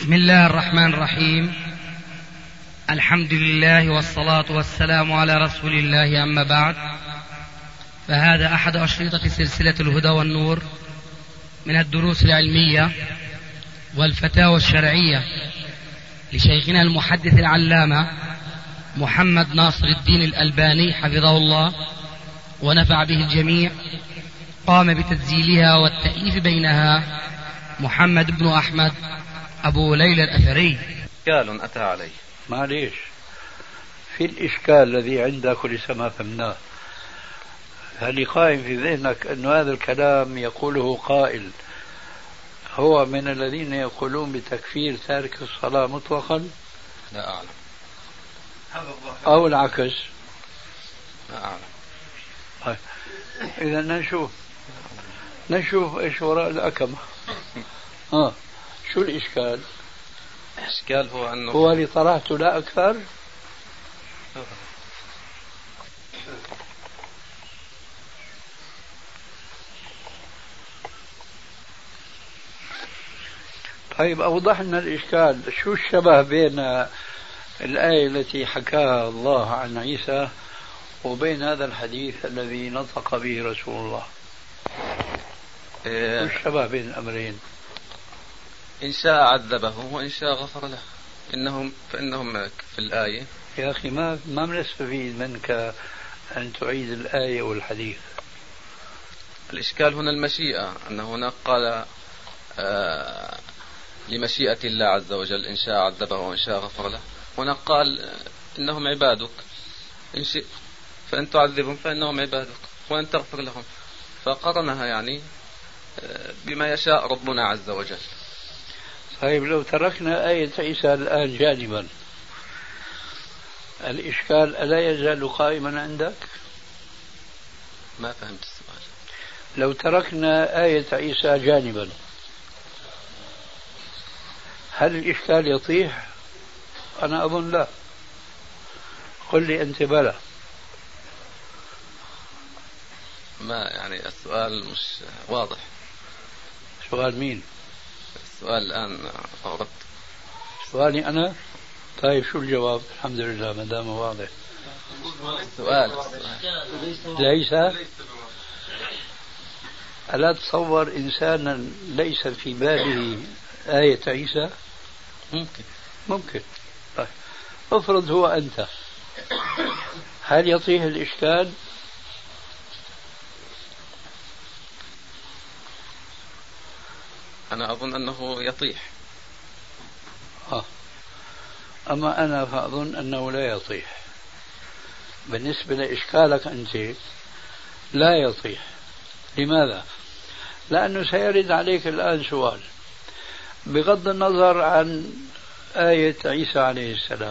بسم الله الرحمن الرحيم. الحمد لله والصلاة والسلام على رسول الله، أما بعد، فهذا أحد أشرطة سلسلة الهدى والنور من الدروس العلمية والفتاوى الشرعية لشيخنا المحدث العلامة محمد ناصر الدين الألباني حفظه الله ونفع به الجميع. قام بتسجيلها والتأليف بينها محمد بن أحمد أبو ليلى الأثري. إشكال أتى عليه، معليش، في الإشكال الذي عندك لسه ما فهمناه. هل قائم في ذهنك أن هذا الكلام يقوله قائل هو من الذين يقولون بتكفير تارك الصلاة مطلقا؟ لا أعلم. أو العكس؟ لا أعلم. طيب، إذا نشوف إيش وراء الأكمة. شو الإشكال؟ الإشكال هو أنه هو اللي طرحته لا أكثر. طيب، أوضح لنا الإشكال. شو الشبه بين الآية التي حكاها الله عن عيسى وبين هذا الحديث الذي نطق به رسول الله؟ شو الشبه بين الأمرين؟ إن شاء عذبه وإن شاء غفر له. فإنهم في الآية. يا أخي، ما بنستفيد منك أن تعيد الآية والحديث. الإشكال هنا المشيئة، أن هناك قال لمشيئة الله عز وجل إن شاء عذبه وإن شاء غفر له. هناك قال إنهم عبادك إن شئت فإن تعذبهم فإنهم عبادك وإن تغفر لهم، فقرنها يعني بما يشاء ربنا عز وجل. طيب، لو تركنا آية عيسى الآن جانبا، الإشكال ألا يزال قائما عندك؟ ما فهمت السؤال. لو تركنا آية عيسى جانبا، هل الإشكال يطيح؟ أنا أظن لا. قل لي أنت بلى. ما يعني السؤال مش واضح. سؤال مين؟ السؤال الآن أردت. سؤالي أنا؟ طيب، شو الجواب؟ الحمد لله ما دام واضح. السؤال ليس. ألا تصور إنسانا ليس في باله آية عيسى؟ ممكن. طيب، افرض هو أنت، هل يطيح الإشكال؟ أنا أظن أنه يطيح. أما أنا فأظن أنه لا يطيح. بالنسبة لإشكالك أنت لا يطيح. لماذا؟ لأنه سيرد عليك الآن سؤال، بغض النظر عن آية عيسى عليه السلام،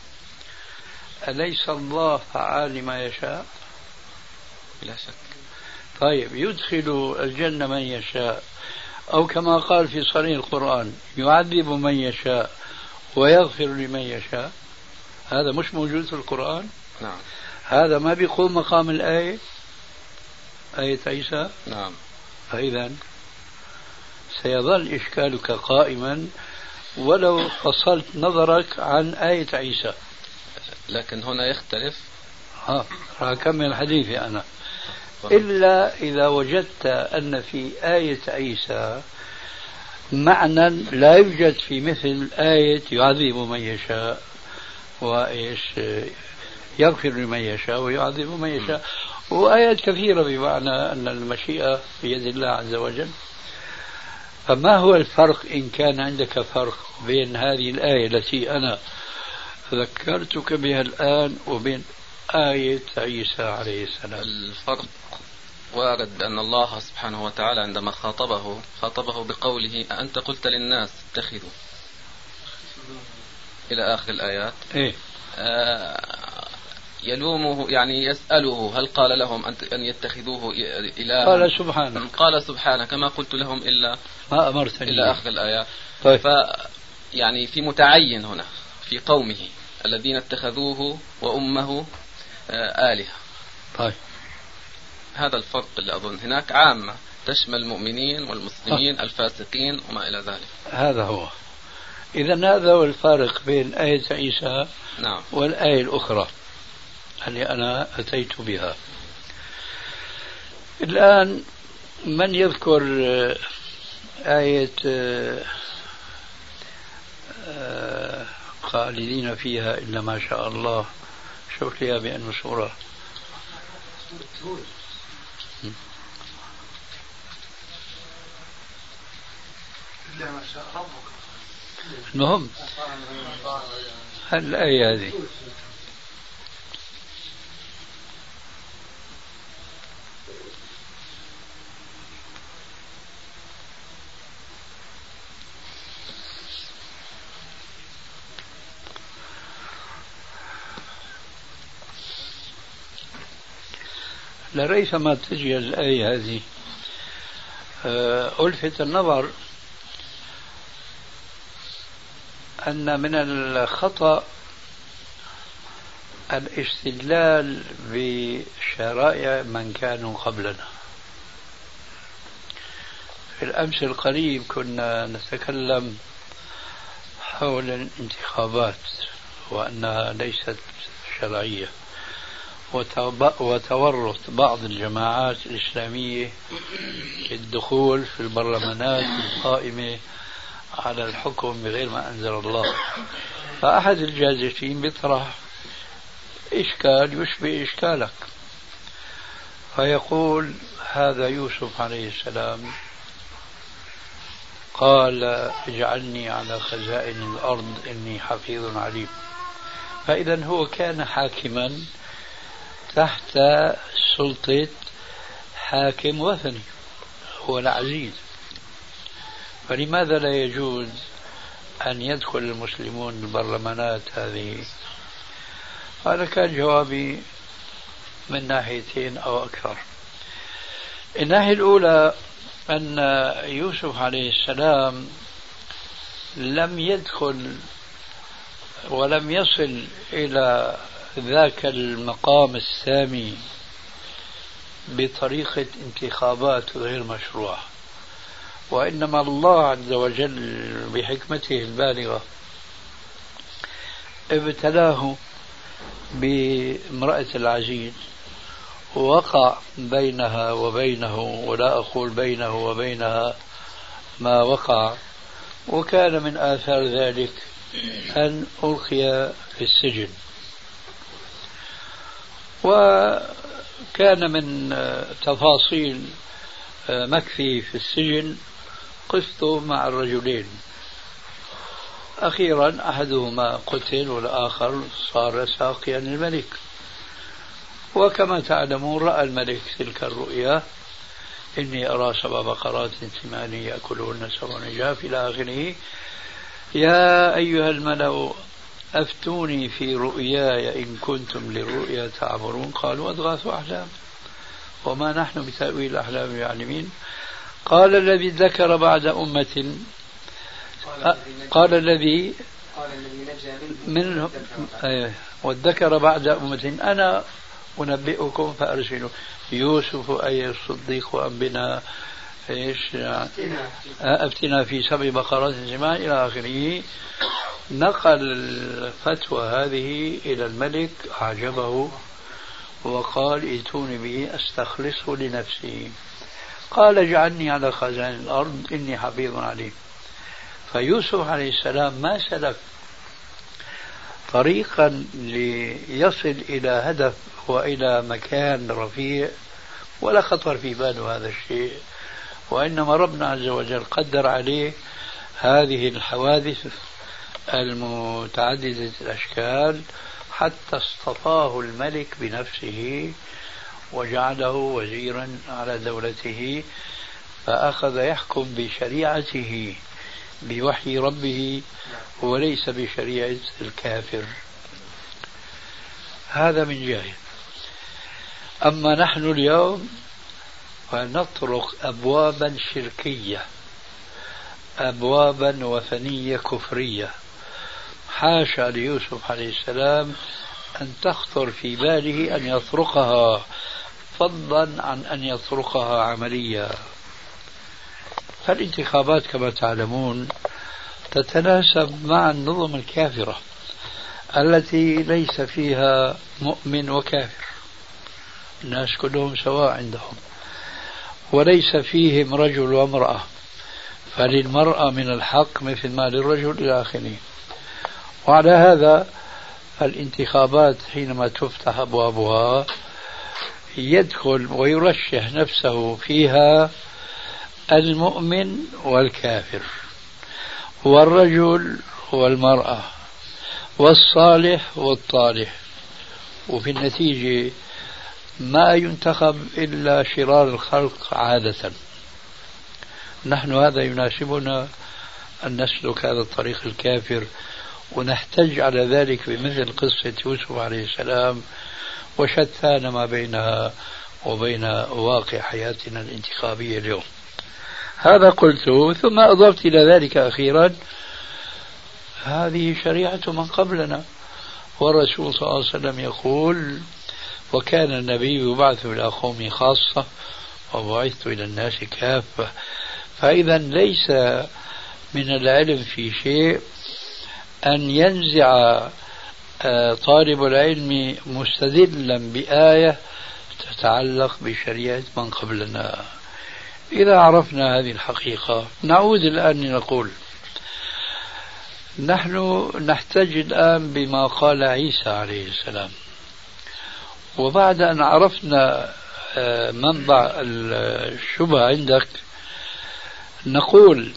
أليس الله فعال لما يشاء؟ بلا شك. طيب، يدخل الجنة من يشاء، أو كما قال في صريح القرآن يعذب من يشاء ويغفر لمن يشاء. هذا مش موجود في القرآن. نعم. هذا ما بيقوم مقام الآية، آية عيسى. نعم. فإذا سيظل إشكالك قائما ولو فصلت نظرك عن آية عيسى. لكن هنا يختلف. راح أكمل حديثي أنا. إلا إذا وجدت أن في آية عيسى معنى لا يوجد في مثل آية يعذب من يشاء وإيش يغفر لمن يشاء ويعذب من يشاء، وآيات كثيرة بمعنى أن المشيئة بيد الله عز وجل. فما هو الفرق إن كان عندك فرق بين هذه الآية التي أنا ذكرتك بها الآن وبين آية عيسى عليه السلام؟ الفرق وارد أن الله سبحانه وتعالى عندما خاطبه بقوله أنت قلت للناس اتخذوا إلى آخر الآيات. يلومه، يعني يسأله هل قال لهم أن يتخذوه إلها؟ قال سبحانه كما قلت لهم إلا ما أمرتني إلى آخر الآيات. طيب. يعني في متعين هنا في قومه الذين اتخذوه وأمه آلهة. طيب، هذا الفرق اللي أظن. هناك عامة تشمل المؤمنين والمسلمين الفاسقين وما إلى ذلك. هذا هو. إذا هذا هو الفارق بين آية عيسى نعم. والآية الأخرى اللي أنا أتيت بها. الآن من يذكر آية خالدين فيها إلا ما شاء الله؟ شوف لي بأنه سورة إلا ما شاء ربك. المهم الآية هذه لريثما تجي الآية هذه ألفت النظر أن من الخطأ الاستدلال بشرائع من كانوا قبلنا. في الأمس القريب كنا نتكلم حول الانتخابات وأنها ليست شرعية، وتورط بعض الجماعات الإسلامية في الدخول في البرلمانات القائمة على الحكم بغير ما أنزل الله. فأحد الجازفين بيطرح إشكال يشبه إشكالك، فيقول هذا يوسف عليه السلام قال اجعلني على خزائن الأرض إني حفيظ عليم. فإذا هو كان حاكما تحت سلطة حاكم وثني هو العزيز، فلماذا لا يجوز أن يدخل المسلمون البرلمانات هذه؟ هذا كان جوابي من ناحيتين أو أكثر. الناحية الأولى أن يوسف عليه السلام لم يدخل ولم يصل إلى ذاك المقام السامي بطريقة انتخابات غير مشروعة، وإنما الله عز وجل بحكمته البالغة ابتلاه بامرأة العزيز ووقع بينها وبينه، ولا أقول بينه وبينها ما وقع، وكان من آثار ذلك أن ألقي في السجن. وكان من تفاصيل مكثي في السجن قصته مع الرجلين، أخيرا أحدهما قتل والآخر صار ساقيا للملك. وكما تعلمون رأى الملك تلك الرؤيا إني أرى 7 بقرات سمان يأكلهن 7 عجاف إلى آخره. يا أيها الملأ أفتوني في رؤياي إن كنتم للرؤيا تعبرون قالوا أضغاث أحلام وما نحن بتأويل الأحلام بعالمين. قال الذي ذكر بعد أمة قال الذي منهم وذكر بعد أمة أنا أنبئكم فأرسلوا يوسف أي الصديق وأنبنا أفتنا في 7 بقرات سمان إلى آخره. نقل الفتوى هذه إلى الملك أعجبه وقال ائتوني به أستخلصه لنفسي. قال اجعلني على خزائن الأرض إني حفيظ عليم. فيوسف عليه السلام ما سلك طريقا ليصل إلى هدف وإلى مكان رفيع ولا خطر في باله هذا الشيء، وإنما ربنا عز وجل قدر عليه هذه الحوادث المتعددة الأشكال حتى اصطفاه الملك بنفسه وجعله وزيرا على دولته، فأخذ يحكم بشريعته بوحي ربه وليس بشريعة الكافر. هذا من جهة. أما نحن اليوم فنطرق أبوابا شركية، أبوابا وثنية كفرية، حاشا ليوسف عليه السلام أن تخطر في باله أن يطرقها، فضلا عن أن يطرقها عمليا. فالانتخابات كما تعلمون تتناسب مع النظم الكافرة التي ليس فيها مؤمن وكافر، الناس كلهم سواء عندهم، وليس فيهم رجل وامرأة، فللمرأة من الحق مثل ما للرجل إلى آخره. وعلى هذا الانتخابات حينما تفتح أبوابها يدخل ويرشح نفسه فيها المؤمن والكافر، والرجل والمرأة، والصالح والطالح، وفي النتيجة ما ينتخب إلا شرار الخلق عادة. نحن هذا يناسبنا أن نسلك هذا الطريق الكافر، ونحتج على ذلك بمثل قصة يوسف عليه السلام وشتان ما بينها وبين واقع حياتنا الانتخابية اليوم. هذا قلته، ثم أضفت إلى ذلك أخيرا هذه شريعة من قبلنا، والرسول صلى الله عليه وسلم يقول: وكان النبي يبعث إلى قومه خاصة وبعثت إلى الناس كافة. فإذا ليس من العلم في شيء أن ينزع طالب العلم مستدلا بآية تتعلق بشريعة من قبلنا. إذا عرفنا هذه الحقيقة نعود الآن لنقول نحن نحتج الآن بما قال عيسى عليه السلام، وبعد أن عرفنا منبع الشبهة عندك نقول: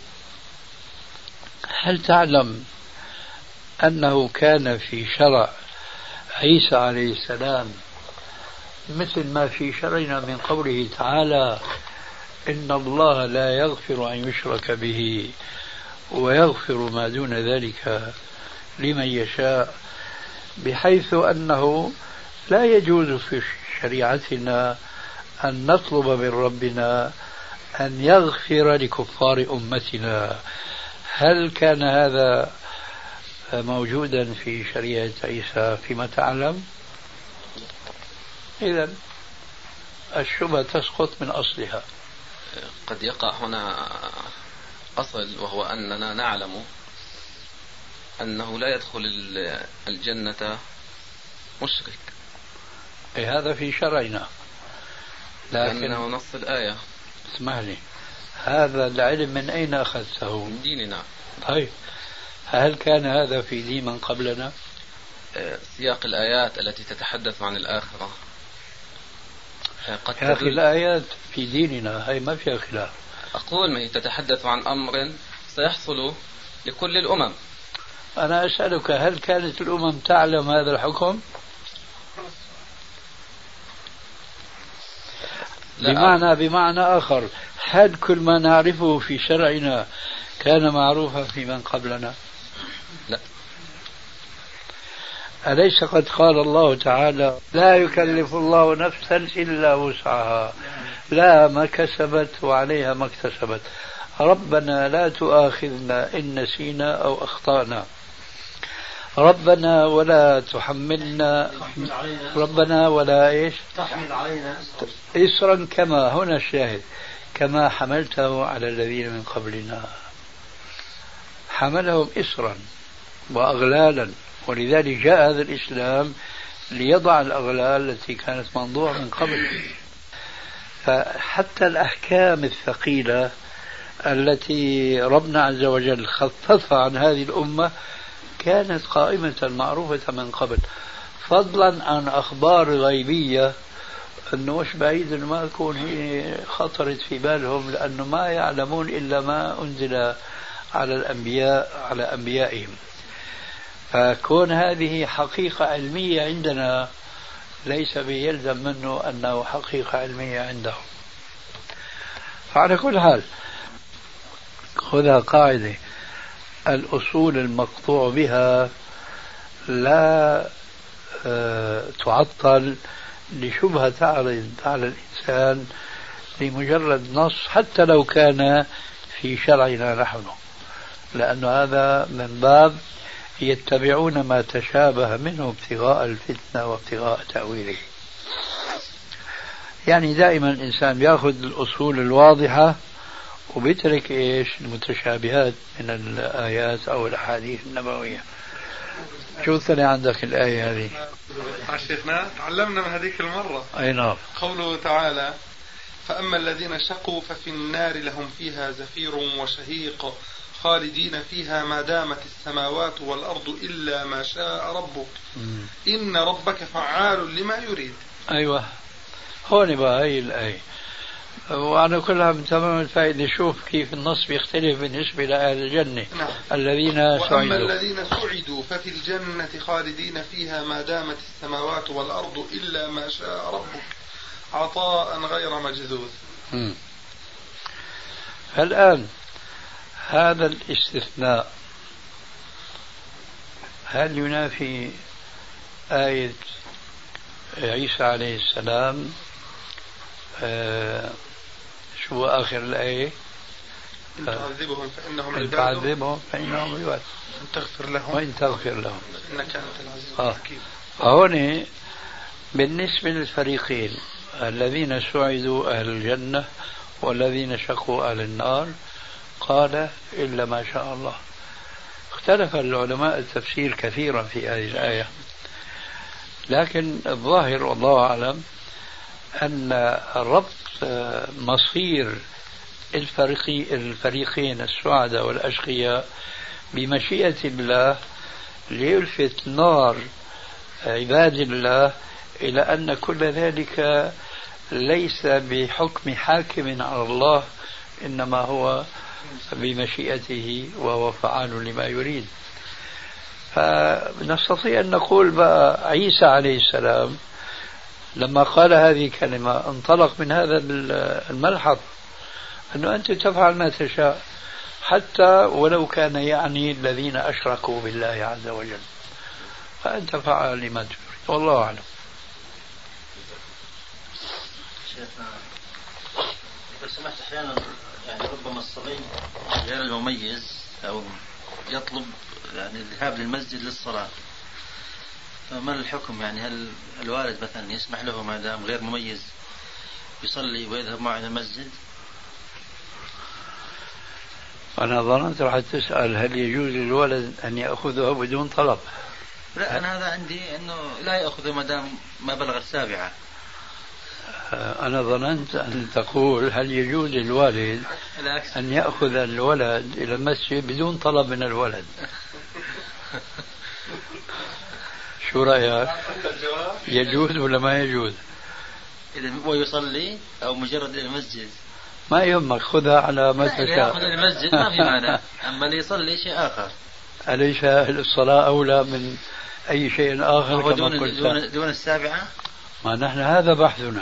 هل تعلم أنه كان في شرع عيسى عليه السلام مثل ما في شرعنا من قوله تعالى: إن الله لا يغفر أن يشرك به ويغفر ما دون ذلك لمن يشاء، بحيث أنه لا يجوز في شريعتنا أن نطلب من ربنا أن يغفر لكفار أمتنا. هل كان هذا موجودا في شريعة عيسى فيما تعلم؟ إذن الشبهة تسقط من أصلها. قد يقع هنا أصل، وهو أننا نعلم أنه لا يدخل الجنة مشرك. هذا في شرعنا، لكنه نص الآية. اسمح لي، هذا العلم من أين أخذته؟ من ديننا. طيب، هل كان هذا في دين من قبلنا؟ سياق الآيات التي تتحدث عن الآخرة يا أخي الآيات في ديننا هي ما فيها خلاف. أقول ما هي تتحدث عن أمر سيحصل لكل الأمم. أنا أسألك: هل كانت الأمم تعلم هذا الحكم؟ بمعنى آخر، هل كل ما نعرفه في شرعنا كان معروفا في من قبلنا؟ لا. أليس قد قال الله تعالى: لا يكلف الله نفسا إلا وسعها، لا ما كسبت وعليها ما اكتسبت، ربنا لا تؤاخذنا إن نسينا أو أخطأنا، ربنا ولا تحملنا، ربنا ولا إيش تحمل علينا إسرا كما، هنا الشاهد، كما حملته على الذين من قبلنا. حملهم إسرا وأغلالا، ولذلك جاء هذا الإسلام ليضع الأغلال التي كانت منضوعة من قبل. فحتى الأحكام الثقيلة التي ربنا عز وجل خففها عن هذه الأمة كانت قائمة معروفة من قبل، فضلا عن أخبار غيبية أنه مش بعيد أنه ما تكون هي خطرت في بالهم، لأنه ما يعلمون إلا ما أنزل على الأنبياء على أنبيائهم. فكون هذه حقيقة علمية عندنا ليس بيلزم منه أنه حقيقة علمية عندهم. فعلى كل حال خذها قاعدة: الأصول المقطوع بها لا تعطل لشبهة تعرض على الإنسان لمجرد نص حتى لو كان في شرعنا نحن، لأن هذا من باب يتبعون ما تشابه منه ابتغاء الفتنة وابتغاء تأويله. يعني دائما الإنسان يأخذ الأصول الواضحة وبيترك إيش المتشابهات من الآيات أو الأحاديث النبوية. شو ثاني عندك الآية هذه؟ شيخنا تعلمنا من هذيك المرة. أي نعم. قوله تعالى: فأما الذين شقوا ففي النار لهم فيها زفير وشهيق خالدين فيها ما دامت السماوات والأرض إلا ما شاء ربك إن ربك فعال لما يريد. أيوة، هون بقى هي الآية. وعلى كل عام تمام الفائدة. شوف كيف النص بيختلف بالنسبة لأهل الجنة. نعم. الذين سعدوا. وأما الذين سعدوا ففي الجنة خالدين فيها ما دامت السماوات والأرض إلا ما شاء ربك عطاء غير مجذوذ. الآن هذا الاستثناء هل ينافي آية عيسى عليه السلام؟ شو آخر الآية؟ إن تعذبهم فإنهم عباد، إن تعذبهم فإنهم عباد، إن تغفر لهم وإن تغفر لهم إنك أنت العزيز الحكيم. هون بالنسبة للفريقين الذين سعدوا أهل الجنة والذين شقوا أهل النار قال إلا ما شاء الله. اختلف العلماء التفسير كثيرا في هذه الآية، لكن الظاهر والله أعلم أن ربط مصير الفريقين السعداء والأشقياء بمشيئة الله ليلفت نار عباد الله إلى أن كل ذلك ليس بحكم حاكم على الله، إنما هو بمشيئته وهو فعال لما يريد. فنستطيع أن نقول بقى عيسى عليه السلام لما قال هذه الكلمة انطلق من هذا الملحظ أنه أنت تفعل ما تشاء حتى ولو كان يعني الذين أشركوا بالله عز وجل، فأنت فعل لما تريد. والله أعلم. لو سمحت أحيانا يعني ربما الصبي غير المميز أو يطلب يعني الذهاب للمسجد للصلاة، فما الحكم؟ يعني هل الوالد مثلا يسمح له ما دام غير مميز يصلي ويذهب معه إلى المسجد؟ أنا ظننت راح تسأل هل يجوز للولد أن يأخذها بدون طلب. لا، أنا هذا عندي أنه لا يأخذ ما دام ما بلغ 7. أنا ظننت أن تقول هل يجوز للوالد أن يأخذ الولد إلى المسجد بدون طلب من الولد. شو رأيك؟ يجوز ولا ما يجوز؟ إذا هو يصلي أو مجرد إلى المسجد ما يهمك، خذها على ما تشاء. يأخذ إلى المسجد ما في مانع، أما اللي يصلي شيء آخر. أليس الصلاة أولى من أي شيء آخر كما قلت؟ دون 7؟ ما نحن هذا بحثنا.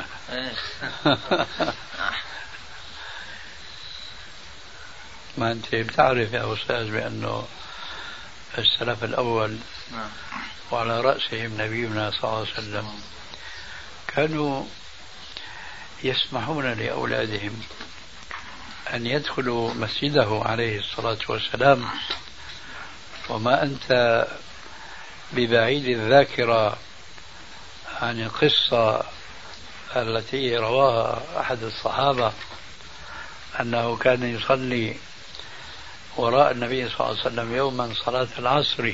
ما أنت بتعرف يا أستاذ بأنه السلف الأول وعلى رأسهم نبينا صلى الله عليه وسلم كانوا يسمحون لأولادهم أن يدخلوا مسجده عليه الصلاة والسلام. وما أنت ببعيد الذاكرة عن القصة التي رواها أحد الصحابة أنه كان يصلي وراء النبي صلى الله عليه وسلم يوما صلاة العصر،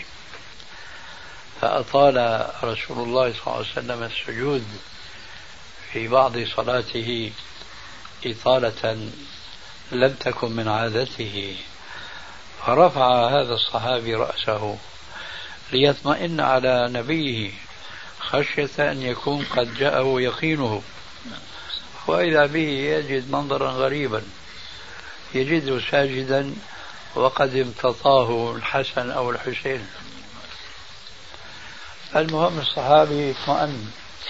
فأطال رسول الله صلى الله عليه وسلم السجود في بعض صلاته إطالة لم تكن من عادته، فرفع هذا الصحابي رأسه ليطمئن على نبيه خشية أن يكون قد جاءه يقينه، وإذا به يجد منظرا غريبا، يجده ساجدا وقد امتطاه الحسن أو الحسين. المهم الصحابي اطمأن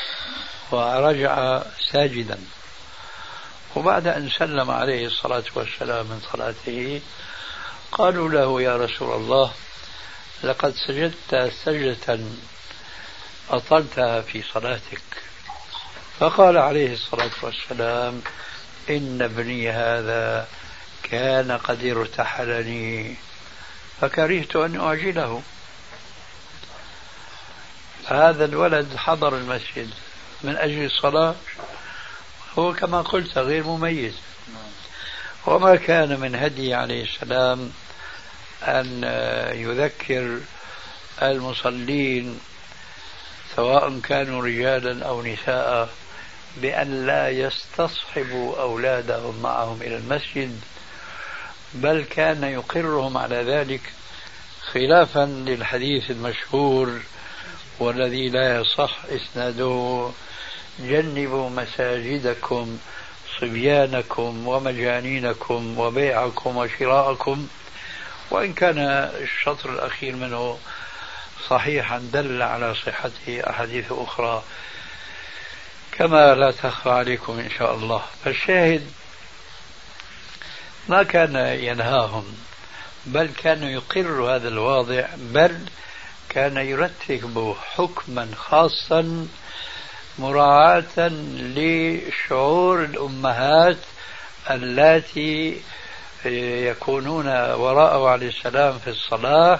ورجع ساجدا، وبعد أن سلم عليه الصلاة والسلام من صلاته قالوا له يا رسول الله لقد سجدت سجدة أطلتها في صلاتك، فقال عليه الصلاة والسلام إن ابني هذا كان قد ارتحلني فكرهت أن أعجله. هذا الولد حضر المسجد من أجل الصلاة، هو كما قلت غير مميز، وما كان من هدي عليه السلام أن يذكر المصلين سواء كانوا رجالا أو نساء بأن لا يستصحبوا أولادهم معهم إلى المسجد، بل كان يقرهم على ذلك، خلافا للحديث المشهور والذي لا يصح إسناده: جنبوا مساجدكم صبيانكم ومجانينكم وبيعكم وشراءكم. وإن كان الشطر الأخير منه صحيحا دل على صحته أحاديث أخرى كما لا تخفى عليكم إن شاء الله. فالشاهد ما كان ينهاهم، بل كان يقر هذا الواضع، بل كان يرتب حكما خاصا مراعاة لشعور الأمهات اللاتي يكونون وراءه عليه السلام في الصلاة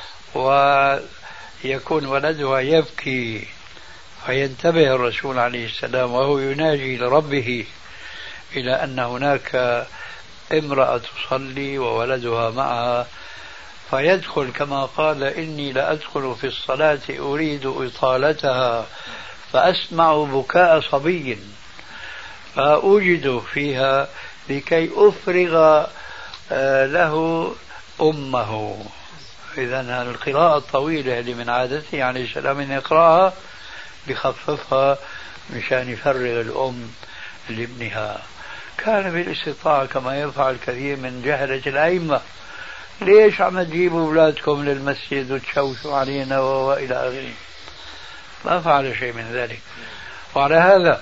ويكون ولدها يبكي، فينتبه الرسول عليه السلام وهو يناجي لربه إلى أن هناك امرأة تصلي وولدها معها، فيدخل كما قال: إني لأدخل في الصلاة أريد إطالتها فأسمع بكاء صبي فأوجد فيها لكي أفرغ له أمه. إذن القراءة الطويلة اللي من عادته عليه السلام أن يقرأها بخففها مشان يفرغ الأم لابنها. كان بالاستطاعة كما يفعل كثير من جهلة الأئمة: ليش عم تجيبوا أولادكم للمسجد وتشوشوا علينا وإلى آخره. ما فعل شيء من ذلك. وعلى هذا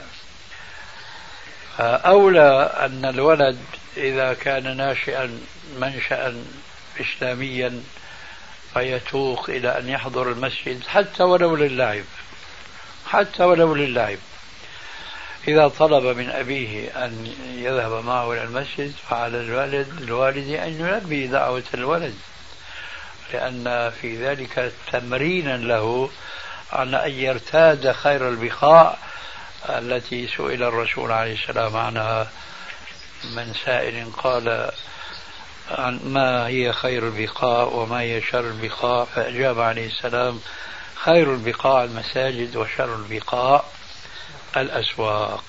أولى أن الولد إذا كان ناشئا منشأ إسلاميا فيتوق إلى أن يحضر المسجد حتى ولو للعب، حتى ولو للعب. إذا طلب من أبيه أن يذهب معه إلى المسجد فعلى الوالد أن يلبي دعوة الولد، لأن في ذلك تمرينا له على أن يرتاد خير البقاع التي سئل الرسول عليه السلام عنها من سائل قال: ما هي خير البقاع وما هي شر البقاع؟ فأجاب عليه السلام: خير البقاع المساجد وشر البقاع الأسواق.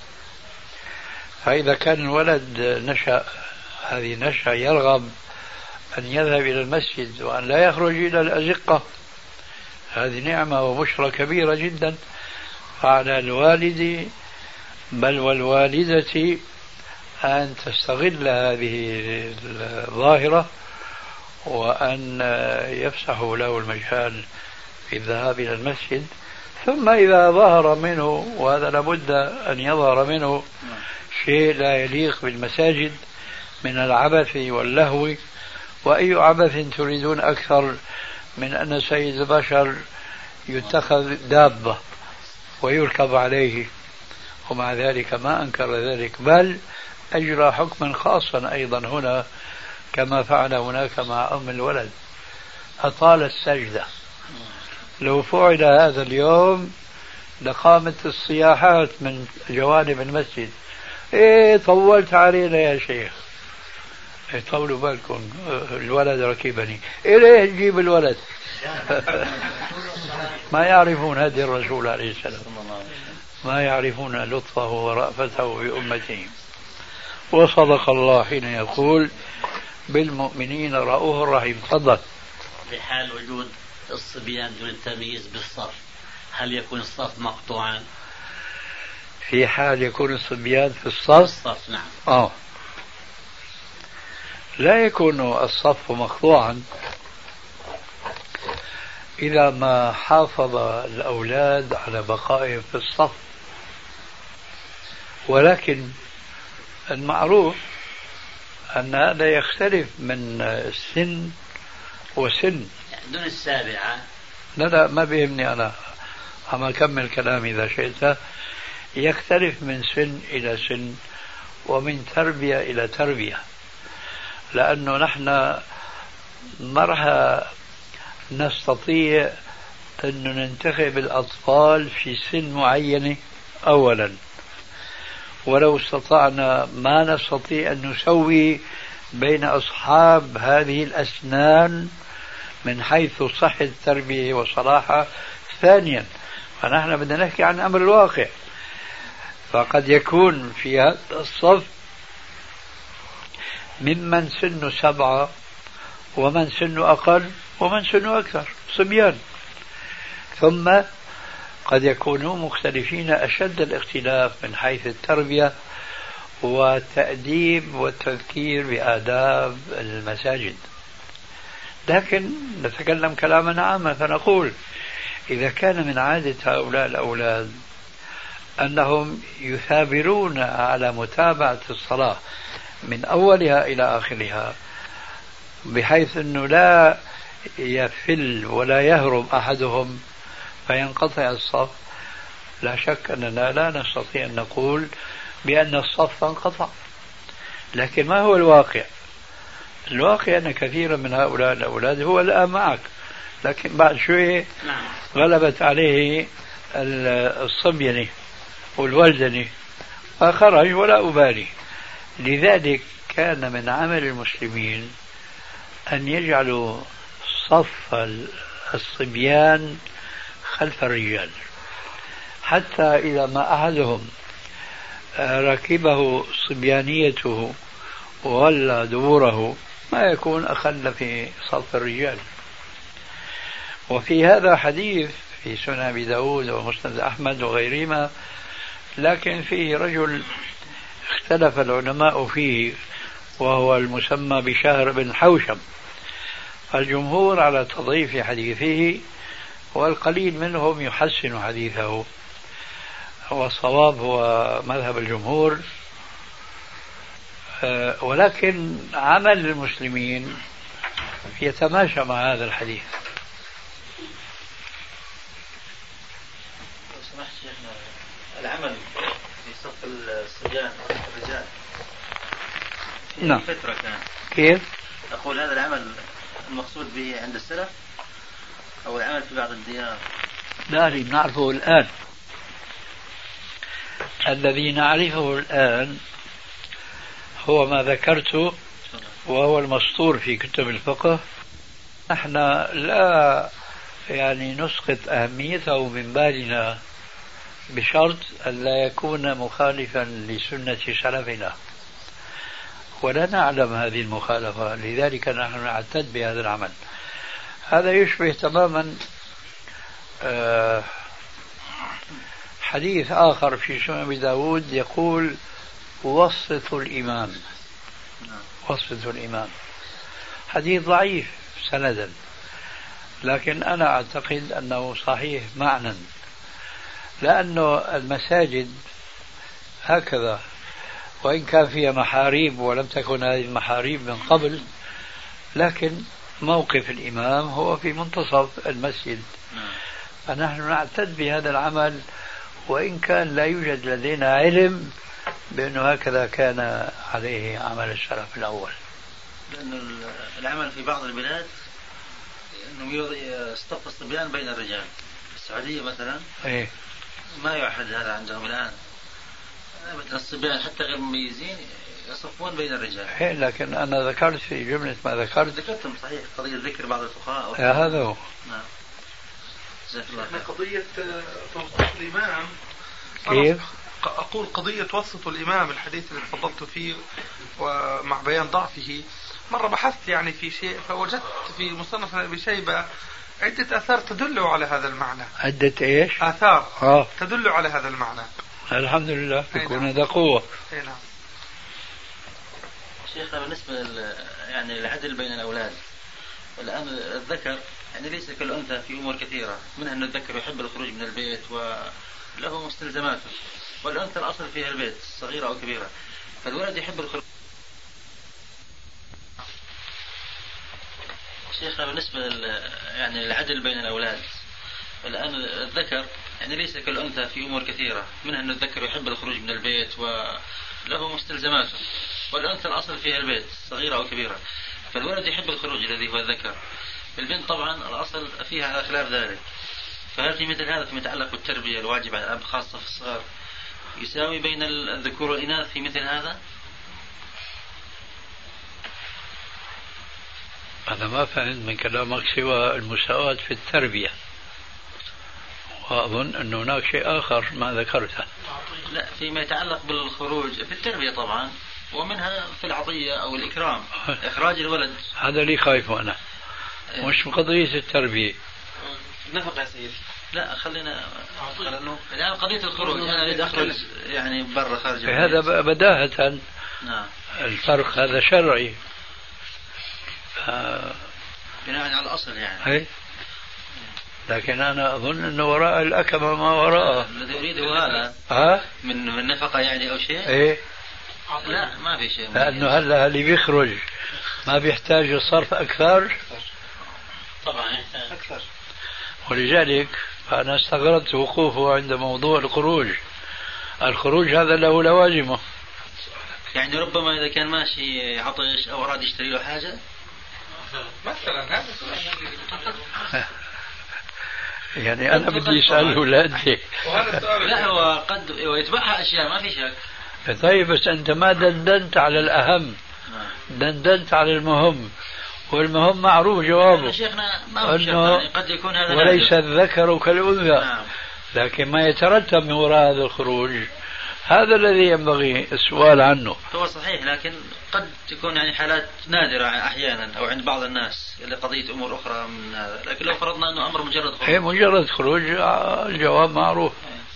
فإذا كان الولد نشأ هذه نشأة يرغب أن يذهب إلى المسجد وأن لا يخرج إلى الأزقة، هذه نعمة وبشرى كبيرة جدا. فعلى الوالد بل والوالدة أن تستغل هذه الظاهرة وأن يفسحوا له المجال في الذهاب إلى المسجد. ثم إذا ظهر منه، وهذا لابد أن يظهر منه، شيء لا يليق بالمساجد من العبث واللهو، وأي عبث تريدون أكثر من أن سيد البشر يتخذ دابة ويركب عليه، ومع ذلك ما أنكر ذلك، بل أجرى حكما خاصا أيضا هنا كما فعل هناك مع أم الولد، أطال السجدة. لو فعل هذا اليوم لقامت الصياحات من جوانب المسجد: إيه طولت علينا يا شيخ، إيه طولوا بالكم الولد ركبني، إيه ليه تجيب الولد؟ ما يعرفون هدي الرسول عليه السلام، ما يعرفون لطفه ورأفته بأمته. وصدق الله حين يقول: بالمؤمنين رؤوف رحيم. تفضل. بحال وجود الصبيان دون التمييز بالصف، هل يكون الصف مقطوعا؟ في حال يكون الصبيان في الصف نعم. لا يكون الصف مقطوعا إذا ما حافظ الأولاد على بقائهم في الصف، ولكن المعروف أن هذا يختلف من سن وسن. دون السابعة لا ما بيهمني، أنا عم أكمل كلامي إذا شئت. يختلف من سن إلى سن ومن تربية إلى تربية، لأنه نحن ما راح نستطيع أن ننتخب الأطفال في سن معينة أولا، ولو استطعنا ما نستطيع أن نسوي بين أصحاب هذه الأسنان من حيث صحة التربية وصلاحها. ثانيا، فنحن بدنا نحكي عن أمر الواقع، فقد يكون في هذا الصف ممن سنه 7 ومن سنه أقل ومن سنه أكثر، صبيان. ثم قد يكونوا مختلفين أشد الاختلاف من حيث التربية والتأديب والتذكير بآداب المساجد. لكن نتكلم كلاما عاما فنقول إذا كان من عادة هؤلاء الأولاد أنهم يثابرون على متابعة الصلاة من أولها إلى آخرها بحيث أنه لا يفل ولا يهرب أحدهم فينقطع الصف، لا شك أننا لا نستطيع أن نقول بأن الصف انقطع. لكن ما هو الواقع؟ الواقع أن كثيرا من هؤلاء الأولاد هو الآن معك، لكن بعد شوية غلبت عليه الصبينة والولدنة فخرج ولا أبالي. لذلك كان من عمل المسلمين أن يجعلوا صف الصبيان خلف الرجال، حتى إذا ما أحدهم ركبه صبيانيته وولى دبوره ما يكون أخل في صف الرجال. وفي هذا حديث في سنن أبي داود ومسند أحمد وغيرهما، لكن فيه رجل اختلف العلماء فيه وهو المسمى بشهر بن حوشب. الجمهور على تضعيف حديثه والقليل منهم يحسن حديثه، والصواب هو مذهب الجمهور. ولكن عمل المسلمين يتماشى مع هذا الحديث. لو سمحت شيخنا، العمل في صف الصبيان والرجال نعم فترة كان كيف؟ أقول هذا العمل المقصود به عند السلف أو العمل في بعض الديار؟ لا نعرفه الآن. الذي نعرفه الآن هو ما ذكرته وهو المسطور في كتب الفقه. نحن لا نسقط أهميته من بالنا بشرط أن لا يكون مخالفا لسنة سلفنا، ولا نعلم هذه المخالفة، لذلك نحن نعتد بهذا العمل. هذا يشبه تماما حديث آخر في سنن أبي داود يقول وسطوا الإمام، وسطوا الإمام، حديث ضعيف سندا، لكن أنا أعتقد أنه صحيح معنى، لأنه المساجد هكذا وإن كان فيها محاريب ولم تكن هذه المحاريب من قبل، لكن موقف الإمام هو في منتصف المسجد. فنحن نعتد بهذا العمل وإن كان لا يوجد لدينا علم بأنه هكذا كان عليه عمل السلف الأول. لأن العمل في بعض البلاد أنه يصطف الصبيان بين الرجال. السعودية مثلا ما يعهد هذا عندهم الآن، مثل الصبيان حتى غير مميزين يصفون بين الرجال. لكن أنا ذكرت في جملة ما ذكرتم صحيح قضية ذكر بعض الفقهاء هذا هو. نعم. قضية توسط الإمام كيف؟ أقول قضية وسط الإمام، الحديث اللي تفضلت فيه ومع بيان ضعفه، مرة بحثت في شيء فوجدت في مصنف أبي شيبة عدة آثار تدل على هذا المعنى. عدة إيش؟ آثار تدل على هذا المعنى. الحمد لله يكون هذا قوة. نعم. شيخنا بالنسبة العدل بين الأولاد، والآن الذكر ليس كالأنثى في أمور كثيرة، منها أن الذكر يحب الخروج من البيت وله مستلزماته، والأنثى الأصل فيها البيت صغيرة أو كبيرة، فالولد يحب الخروج. شيخنا بالنسبة العدل بين الأولاد، والآن الذكر ليس كالأنثى في أمور كثيرة، منها أن الذكر يحب الخروج من البيت وله مستلزماته، والأنثى الأصل فيها البيت صغيرة أو كبيرة، فالولد يحب الخروج الذي هو الذكر. البنت طبعا الأصل فيها على خلاف ذلك. فهل في مثل هذا فيما يتعلق بالتربية الواجب على الأب خاصة في الصغار يساوي بين الذكور والإناث في مثل هذا؟ أنا ما فهمت من كلامك سوى المساواة في التربية، وأظن أن هناك شيء آخر ما ذكرته. لا، فيما يتعلق بالخروج في التربية طبعا، ومنها في العطية أو الإكرام، إخراج الولد. هذا اللي خايف أنا، مش قضية التربية. نفق يا سيدي. لا خلينا الآن قضية الخروج، أنا أريد أخرج يعني برا خارج هذا بداهة. نعم. الفرق هذا شرعي بناء على الأصل يعني. هي. لكن أنا أظن أنه وراء الأكمة ما وراءه. الذي أريده هذا من نفقة يعني أو شيء. إيه؟ لا ما في شيء. لأنه هلا اللي بيخرج ما بيحتاج الصرف أكثر. طبعا أكثر. ولذلك أنا استغربت وقوفه عند موضوع الخروج هذا له لوازمه. يعني ربما إذا كان ماشي عطش أو أراد يشتري له حاجة مثلا، هذا يعني أنا بدي أسأل أولادي. لا هو قد ويتبعها أشياء ما في شك. طيب بس أنت ما دندنت على الأهم، دندنت على المهم، والمهم معروف جوابه. شيخنا ما يعني قد يكون هذا وليس الذكر كالأنثى. نعم. لكن ما يترتب من وراء هذا الخروج هذا الذي ينبغي السؤال عنه. هو صحيح، لكن قد تكون يعني حالات نادرة أحيانا أو عند بعض الناس لقضية أمور أخرى من هذا. لكن لو فرضنا أنه أمر مجرد خروج. هي مجرد خروج، الجواب معروف.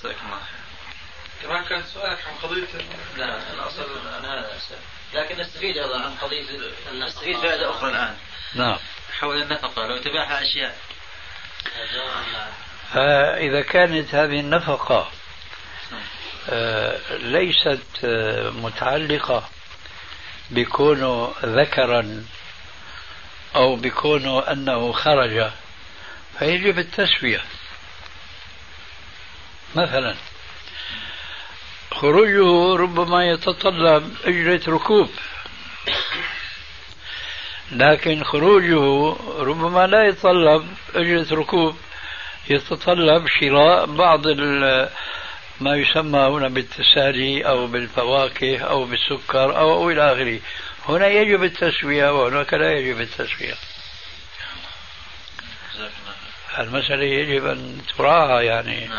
كمان كان سؤالك عن قضية لا الأصل أنا لكن نستفيد أيضا عن قضية نستفيد فائدة أخرى الآن. نعم. حول النفقة لو تباحها أشياء. إذا كانت هذه النفقة ليست متعلقة بكونه ذكرا أو بكونه أنه خرج، فيجب التسوية. مثلا خروجه ربما يتطلب أجرة ركوب، لكن خروجه ربما لا يتطلب أجرة ركوب، يتطلب شراء بعض ما يسمى هنا بالتسالي أو بالفواكه أو بالسكر أو إلى آخره. هنا يجب التسوية وهناك لا يجب التسوية. المسألة يجب أن تراعى يعني.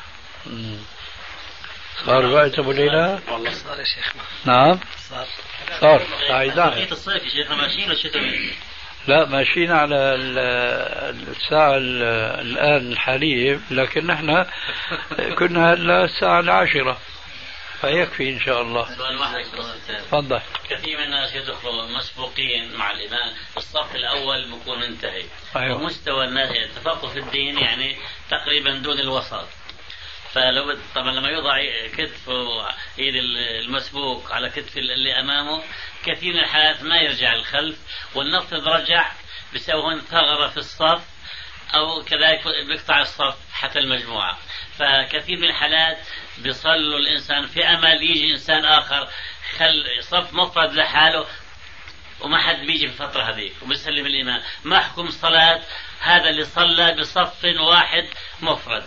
صار وقت أبو ليلى؟ والله صار يا شيخنا. نعم صار. بقية الصيف يا شيخنا ماشيين ولا شتوي؟ لا ماشيين على الساعة الآن الحالية، لكن نحن كنا هلا الساعة 10 فيكفي إن شاء الله. سؤال واحد تفضل. كثير من الناس يدخلوا مسبوقين مع الإمام، الصف الأول بيكون انتهي. أيوة. ومستوى الناس التفقه في الدين يعني تقريبا دون الوسط. فلو طبعا لما يوضع كتفه ايد المسبوق على كتف اللي امامه، كثير من الحالات ما يرجع للخلف، والنفض رجع بسوي هون ثغرة في الصف او كذلك بيقطع الصف حتى المجموعة. فكثير من الحالات بيصلوا الانسان في امل يجي انسان اخر صف مفرد لحاله وما حد بيجي في الفترة هذيك وبيسلم الامام. ما حكم الصلاة هذا اللي صلى بصف واحد مفرد؟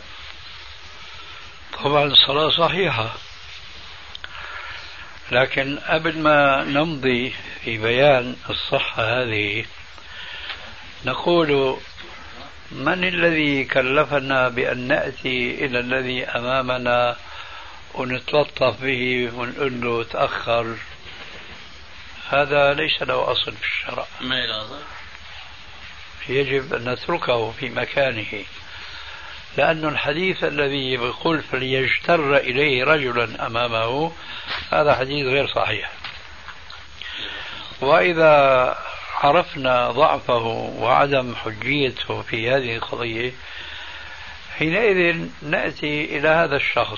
طبعا الصلاة صحيحة، لكن قبل ما نمضي في بيان الصحة هذه نقول من الذي كلفنا بأن نأتي إلى الذي أمامنا ونتلطف به ونقول له تأخر؟ هذا ليس له أصل في الشرع. ما له. يجب أن نتركه في مكانه، لأن الحديث الذي يقول فليجتر إليه رجلا أمامه هذا حديث غير صحيح. وإذا عرفنا ضعفه وعدم حجيته في هذه القضية حينئذ نأتي إلى هذا الشخص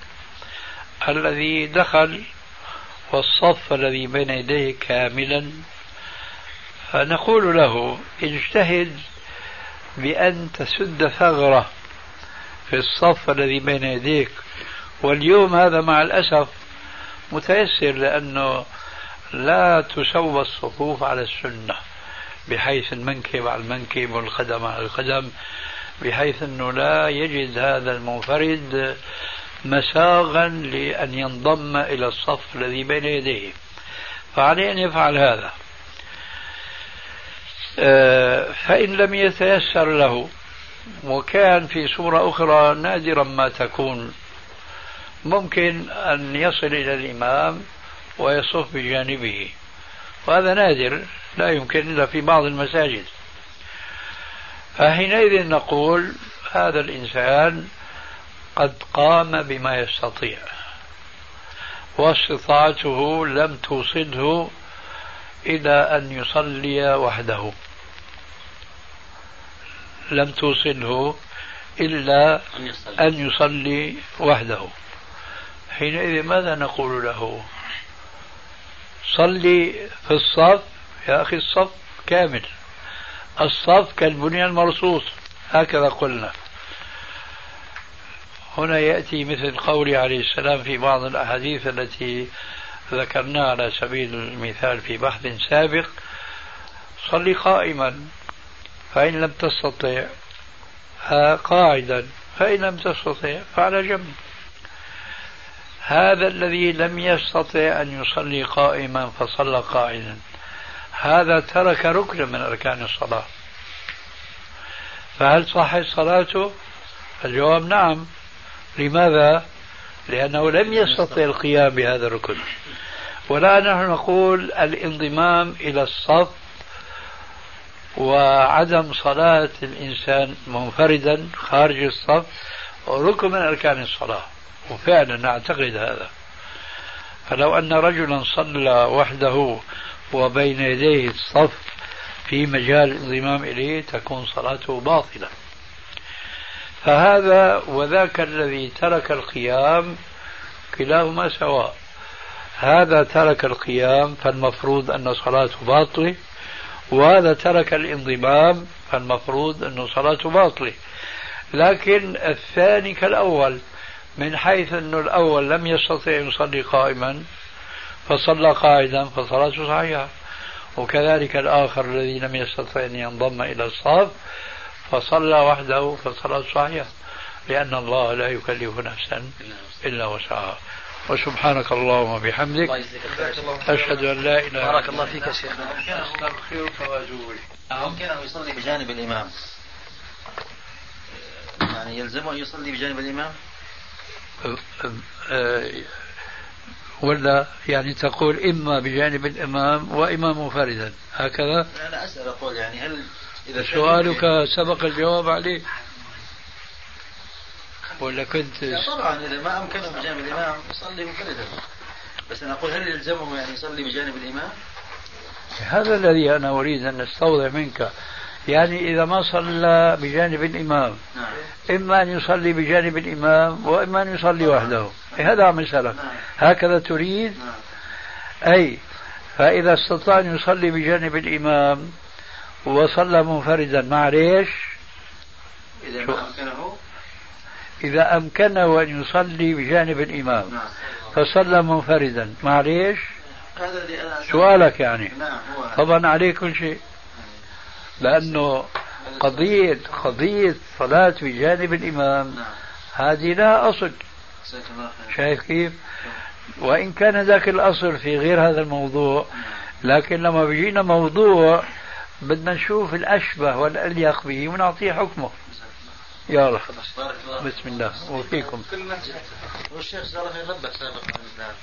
الذي دخل والصف الذي بين يديه كاملا، فنقول له اجتهد بأن تسد ثغرة في الصف الذي بين يديك. واليوم هذا مع الأسف متيسر، لأنه لا تسوى الصفوف على السنة، بحيث المنكب على المنكب والقدم على القدم، بحيث أنه لا يجد هذا المنفرد مساغا لأن ينضم إلى الصف الذي بين يديه، فعليه أن يفعل هذا. فإن لم يتيسر له، وكان في صورة أخرى نادرا ما تكون، ممكن أن يصل إلى الإمام ويصف بجانبه، وهذا نادر لا يمكن إلا في بعض المساجد. فحينئذ نقول هذا الإنسان قد قام بما يستطيع، واستطاعته لم توصله إلى أن يصلي وحده، لم توصله إلا أن يصلي وحده. حينئذ ماذا نقول له؟ صلي في الصف يا أخي، الصف كامل، الصف كالبنيان المرصوص، هكذا قلنا. هنا يأتي مثل قوله عليه السلام في بعض الأحاديث التي ذكرناها على سبيل المثال في بحث سابق: صلي قائما، فإن لم تستطع قاعدا، فإن لم تستطع فعلى جنب. هذا الذي لم يستطع أن يصلي قائما فصلى قاعدا، هذا ترك ركن من أركان الصلاة، فهل صحت صلاته؟ الجواب نعم. لماذا؟ لأنه لم يستطع القيام بهذا الركن. ولا نحن نقول الانضمام إلى الصف وعدم صلاة الإنسان منفردا خارج الصف ركن من أركان الصلاة، وفعلا نعتقد هذا. فلو أن رجلا صلى وحده وبين يديه الصف في مجال الانضمام إليه تكون صلاته باطلة. فهذا وذاك الذي ترك القيام كلاهما سواء، هذا ترك القيام فالمفروض أن صلاته باطلة، وهذا ترك الانضمام فالمفروض أن صلاته باطلة. لكن الثاني كالأول، من حيث أن الأول لم يستطع أن يصلي قائما فصلى قاعدا فصلاته صحيحة، وكذلك الآخر الذي لم يستطع أن ينضم إلى الصف فصلى وحده فصلاته صحيحة، لأن الله لا يكلف نفسا إلا وسعها. وسبحانك اللهم وبحمدك، أشهد أن لا إله إلا أنت، بارك الله فيك يا شيخ. أستغفرك وأتوب إليك. ممكن أن يصلي بجانب الإمام، يعني يلزمه أن يصلي بجانب الإمام، ولا يعني تقول إما بجانب الإمام وإما منفردا هكذا؟ أنا أسأل أقول يعني هل إذا سؤالك سبق الجواب عليه ولا كنت؟ طبعا إذا ما أمكنه بجانب الإمام يصلي منفردا، بس أنا أقول هل يلزمه يعني يصلي بجانب الإمام؟ هذا الذي أنا أريد أن أستوضح منك. يعني إذا ما صلى بجانب الإمام إما أن يصلي بجانب الإمام وإما أن يصلي وحده، هذا مثلا هكذا تريد؟ أي فإذا استطاع أن يصلي بجانب الإمام وصلى منفردا معليش، إذا أمكنه أن يصلي بجانب الإمام فصلى منفردا معليش، سؤالك يعني. طبعا عليه كل شيء، لأنه قضية صلاة بجانب الإمام هذه لا أصل. شايف كيف؟ وإن كان ذاك الأصل في غير هذا الموضوع، لكن لما بيجينا موضوع بدنا نشوف الأشبه والأليق به ونعطيه حكمه. يا رب بسم الله وفيكم. والشيخ صار يغبك سابقا.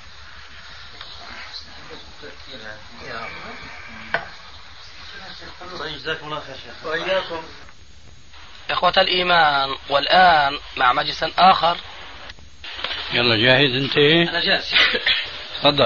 طيب جزاكم الله خير شيخ. وإياكم. إخوة الإيمان، والآن مع مجلس آخر. يلا جاهز أنت؟ أنا جاهز. تفضل.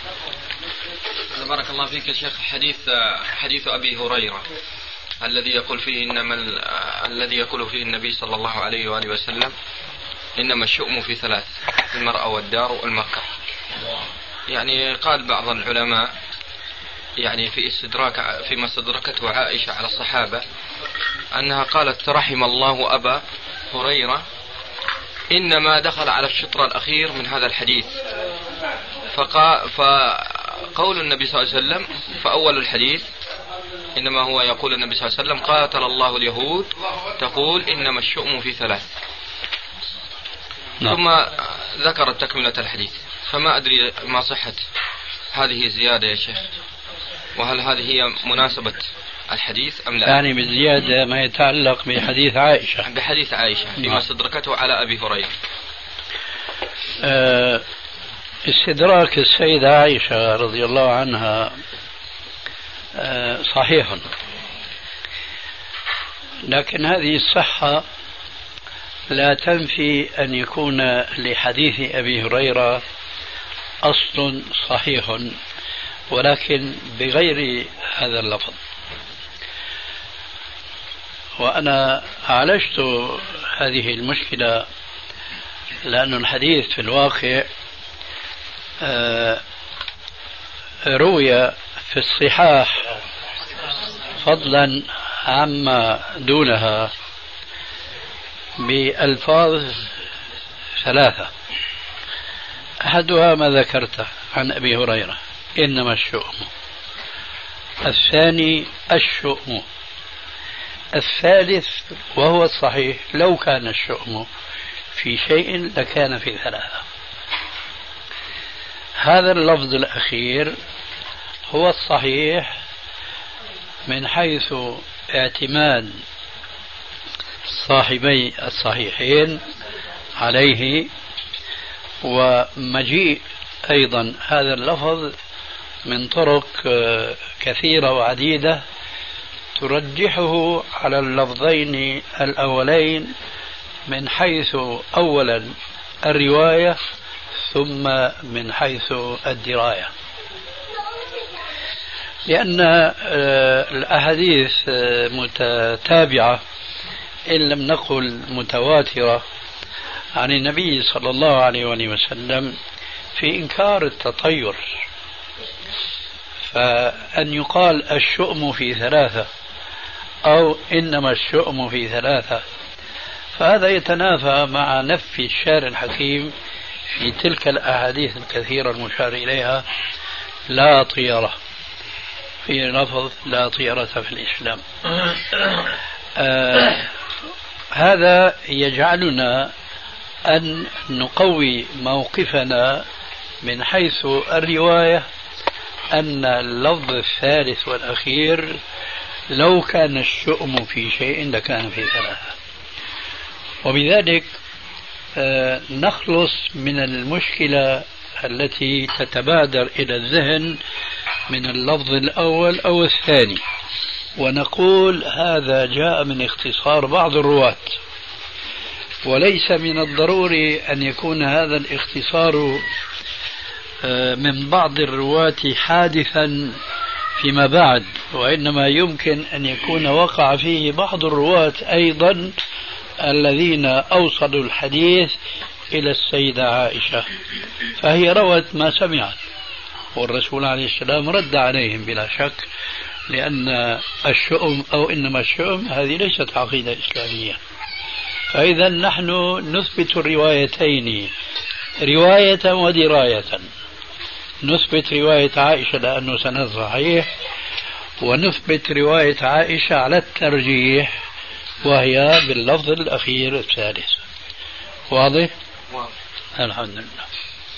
بارك الله فيك يا شيخ. حديث أبي هريرة الذي يقول فيه الذي يقول فيه النبي صلى الله عليه وآله وسلم: إنما الشؤم في ثلاث: المرأة والدار والمركب. يعني قال بعض العلماء يعني فيما استدركته عائشة على الصحابة أنها قالت: رحم الله أبا هريرة، إنما دخل على الشطر الأخير من هذا الحديث. فقول النبي صلى الله عليه وسلم فأول الحديث إنما هو يقول النبي صلى الله عليه وسلم: قاتل الله اليهود تقول إنما الشؤم في ثلاث. ثم ذكرت تكملة الحديث، فما أدري ما صحة هذه الزيادة يا شيخ، وهل هذه هي مناسبة الحديث أم لا؟ يعني بالزيادة ما يتعلق بحديث عائشة. بحديث عائشة فيما استدركته على أبي هريرة. استدراك السيدة عائشة رضي الله عنها صحيح، لكن هذه الصحة لا تنفي أن يكون لحديث أبي هريرة أصل صحيح، ولكن بغير هذا اللفظ. وأنا عالجت هذه المشكلة لأن الحديث في الواقع روي في الصحاح فضلا عما دونها بألفاظ ثلاثة، أحدها ما ذكرته عن أبي هريرة إنما الشؤم، الثاني الشؤم، الثالث وهو الصحيح لو كان الشؤم في شيء لكان في ثلاثة. هذا اللفظ الأخير هو الصحيح من حيث اعتماد صاحبي الصحيحين عليه، ومجيء أيضا هذا اللفظ من طرق كثيرة وعديدة ترجحه على اللفظين الأولين من حيث أولا الرواية ثم من حيث الدراية، لأن الأحاديث متتابعة إن لم نقل متواترة عن النبي صلى الله عليه وسلم في إنكار التطير، فأن يقال الشؤم في ثلاثة أو إنما الشؤم في ثلاثة، فهذا يتنافى مع نفي الشارع الحكيم في تلك الأحاديث الكثيرة المشار إليها لا طيرة، في لفظ لا طيرة في الإسلام. هذا يجعلنا أن نقوي موقفنا من حيث الرواية أن اللفظ الثالث والأخير لو كان الشؤم في شيء لكان في ثلاثة، وبذلك نخلص من المشكلة التي تتبادر إلى الذهن من اللفظ الأول أو الثاني، ونقول هذا جاء من اختصار بعض الرواة، وليس من الضروري أن يكون هذا الاختصار من بعض الرواة حادثا فيما بعد، وإنما يمكن أن يكون وقع فيه بعض الرواة أيضا الذين أوصلوا الحديث إلى السيدة عائشة، فهي روت ما سمعت، والرسول عليه السلام رد عليهم بلا شك، لأن الشؤم أو إنما الشؤم هذه ليست عقيدة إسلامية. فإذا نحن نثبت الروايتين رواية ودراية، نثبت رواية عائشة لأنه سند صحيح، ونثبت رواية عائشة على الترجيح وهي باللفظ الأخير الثالث. واضح؟ الحمد لله.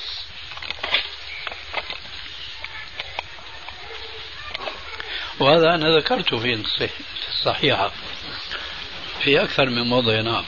وهذا أنا ذكرته في الصحيحة في أكثر من موضع. نعم.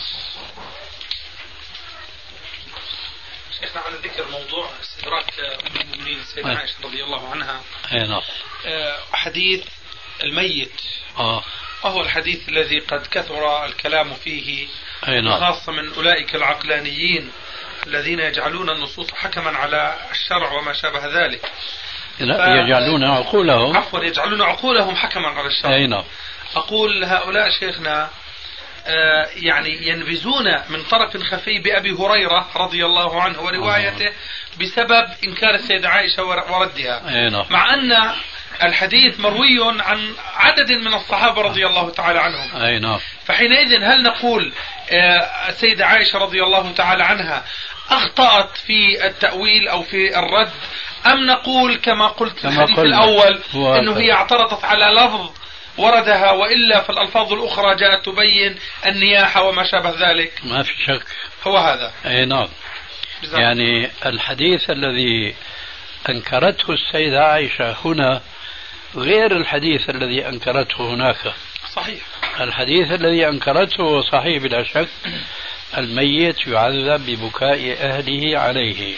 شيخنا على ذكر موضوع استدراك أم المؤمنين السيدة عائشة رضي الله عنها، نعم، حديث الميت وهو الحديث الذي قد كثر الكلام فيه، خاصة من أولئك العقلانيين الذين يجعلون النصوص حكما على الشرع وما شابه ذلك. لا، يجعلون عقولهم، عفوا، يجعلون عقولهم حكما على الشرع. أقول هؤلاء شيخنا يعني ينبذون من طرف خفي بأبي هريرة رضي الله عنه وروايته بسبب إنكار السيدة عائشة وردها، مع أن الحديث مروي عن عدد من الصحابة رضي الله تعالى عنهم. فحينئذ هل نقول السيدة عائشة رضي الله تعالى عنها أخطأت في التأويل أو في الرد، أم نقول كما قلت في الحديث الأول أنه هي اعترضت على لفظ وردها، وإلا فالألفاظ الأخرى جاءت تبين النياحة وما شابه ذلك. ما في شك. هو هذا. أي نعم. يعني الحديث الذي أنكرته السيدة عائشة هنا غير الحديث الذي أنكرته هناك. صحيح. الحديث الذي أنكرته صحيح بلا شك، الميت يعذب ببكاء أهله عليه.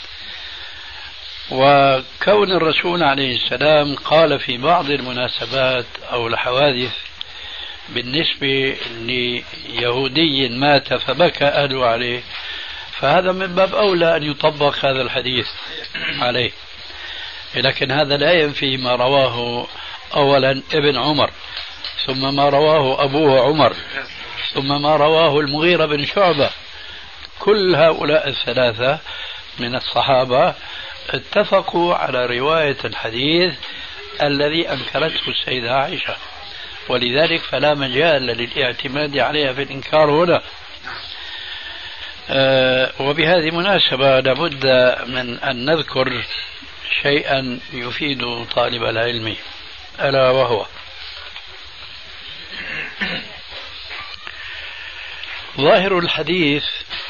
وكون الرسول عليه السلام قال في بعض المناسبات أو الحوادث بالنسبة ليهودي مات فبكى أهله عليه، فهذا من باب أولى أن يطبق هذا الحديث عليه. لكن هذا لا ينفي ما رواه أولا ابن عمر، ثم ما رواه أبوه عمر، ثم ما رواه المغيرة بن شعبة. كل هؤلاء الثلاثة من الصحابة اتفقوا على رواية الحديث الذي أنكرته السيدة عائشة، ولذلك فلا مجال للاعتماد عليها في الإنكار هنا. وبهذه المناسبة لابد من أن نذكر شيئا يفيد طالب العلم، ألا وهو ظاهر الحديث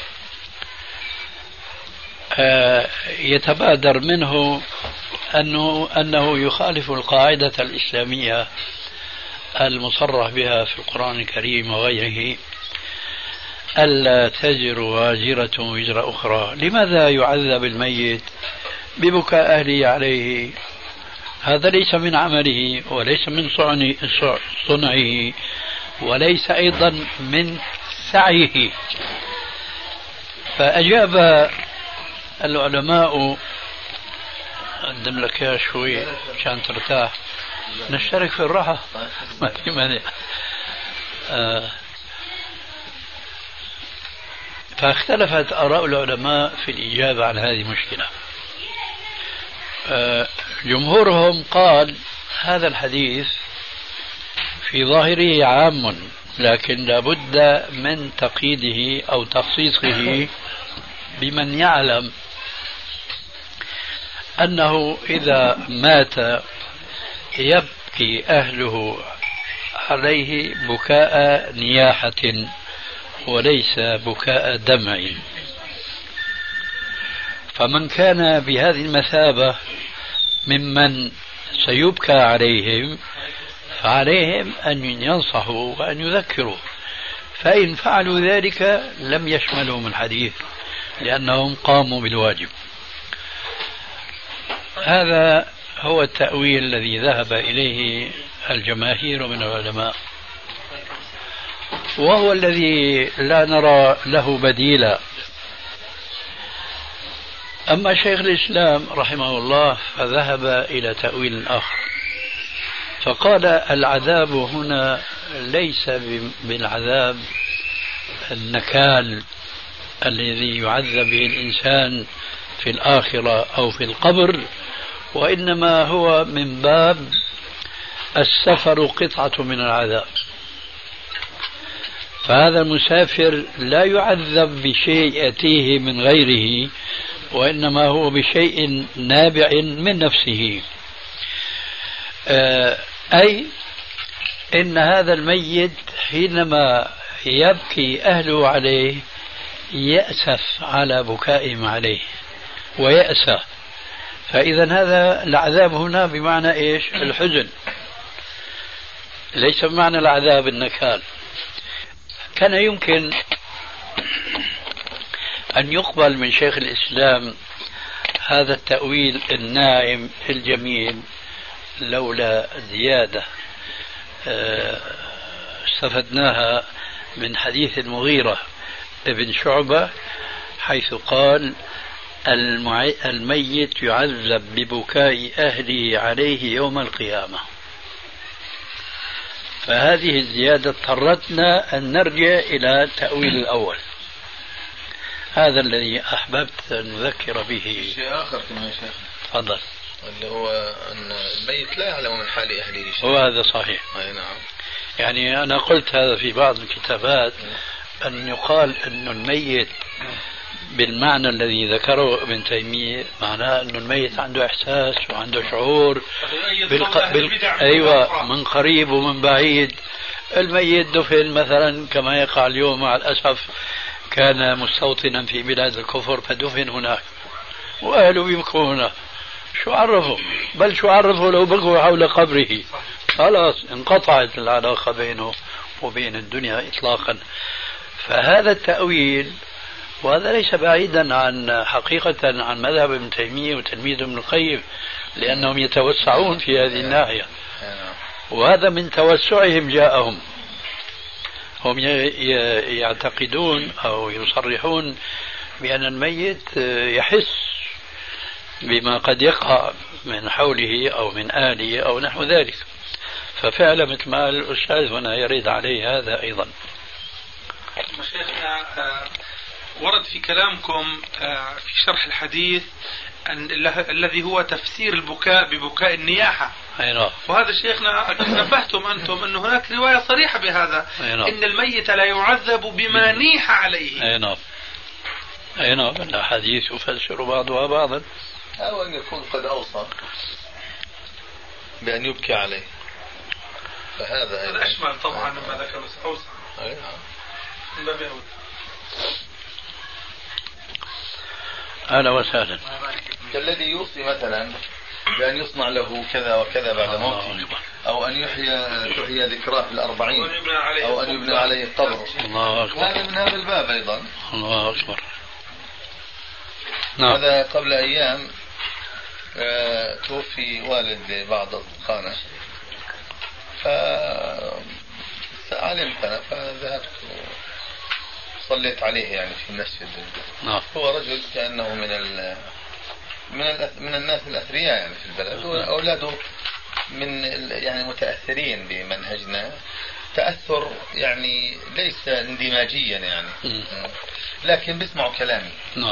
يتبادر منه أنه يخالف القاعدة الإسلامية المصرح بها في القرآن الكريم وغيره، ألا تزر وازرة وزر أخرى. لماذا يعذب الميت ببكاء أهله عليه؟ هذا ليس من عمله وليس من صنعه وليس أيضا من سعيه. فأجاب العلماء، أقدم لك يا شوي عشان ترتاح، نشترك في الراحة ما في مانع. فاختلفت آراء العلماء في الإجابة عن هذه المشكلة. جمهورهم قال هذا الحديث في ظاهره عام، لكن لابد من تقييده أو تخصيصه بمن يعلم أنه إذا مات يبكي أهله عليه بكاء نياحة وليس بكاء دمع. فمن كان بهذه المثابة ممن سيبكى عليهم فعليهم أن ينصحوا وأن يذكروا، فإن فعلوا ذلك لم يشملهم الحديث لأنهم قاموا بالواجب. هذا هو التأويل الذي ذهب إليه الجماهير من العلماء، وهو الذي لا نرى له بديلا. أما شيخ الإسلام رحمه الله فذهب إلى تأويل آخر، فقال العذاب هنا ليس بالعذاب النكال الذي يعذب به الإنسان في الآخرة أو في القبر، وإنما هو من باب السفر قطعة من العذاب. فهذا المسافر لا يعذب بشيء يأتيه من غيره، وإنما هو بشيء نابع من نفسه. أي إن هذا الميت حينما يبكي أهله عليه يأسف على بكائهم عليه ويأسى. فإذا هذا العذاب هنا بمعنى إيش؟ الحزن، ليس بمعنى العذاب النكال. كان يمكن أن يقبل من شيخ الإسلام هذا التأويل الناعم الجميل لولا زيادة استفدناها من حديث المغيرة ابن شعبة، حيث قال الميت يعذب ببكاء أهله عليه يوم القيامة. فهذه الزيادة اضطرتنا أن نرجع إلى التأويل الأول. هذا الذي أحببت أن نذكر به. شيء آخر كمان يا شيخ، تفضل. اللي هو أن الميت لا يعلم من حال أهله شيء. وهذا صحيح. أي نعم. يعني أنا قلت هذا في بعض الكتابات، أن يقال أن الميت بالمعنى الذي ذكره ابن تيمية معناه أن الميت عنده إحساس وعنده شعور أيوة، من قريب ومن بعيد. الميت دفن مثلا كما يقع اليوم مع الأسف، كان مستوطنا في بلاد الكفر فدفن هناك وأهله يبكوا هنا، شو عرفوا؟ بل شو عرفوا لو بقوا حول قبره؟ خلاص انقطعت العلاقة بينه وبين الدنيا إطلاقا. فهذا التأويل، وهذا ليس بعيدا عن حقيقة عن مذهب ابن تيمية وتلميذ ابن القيم، لأنهم يتوسعون في هذه الناحية، وهذا من توسعهم جاءهم. هم يعتقدون أو يصرحون بأن الميت يحس بما قد يقع من حوله أو من آله أو نحو ذلك. ففعلا مثل ما الأستاذ هنا يرد عليه هذا أيضا. مشايخنا ورد في كلامكم في شرح الحديث الذي هو تفسير البكاء ببكاء النياحة. وهذا شيخنا نبهتم أنتم أن هناك رواية صريحة بهذا، إن الميت لا يعذب بما نيح عليه. أي نعم، الأحاديث يفسر بعضها بعضا. أو أن يكون قد أوصى بأن يبكي عليه، فهذا أشمل طبعا مما ذكر أوصى. أهلا وسهلا. كالذي يوصي مثلا بأن يصنع له كذا وكذا بعد موته، أو أن تحيى ذكراه في 40، أو أن يبنى عليه قبر. هذا من هذا الباب أيضا. الله أكبر. هذا قبل أيام توفي والد بعض أصدقائنا، فعلمت أنا فذهبت صليت عليه يعني في المسجد. هو رجل كأنه من الناس الأثرياء يعني في البلد، وأولاده من يعني متأثرين بمنهجنا تأثر يعني ليس اندماجيا يعني، لكن بيسمعوا كلامي.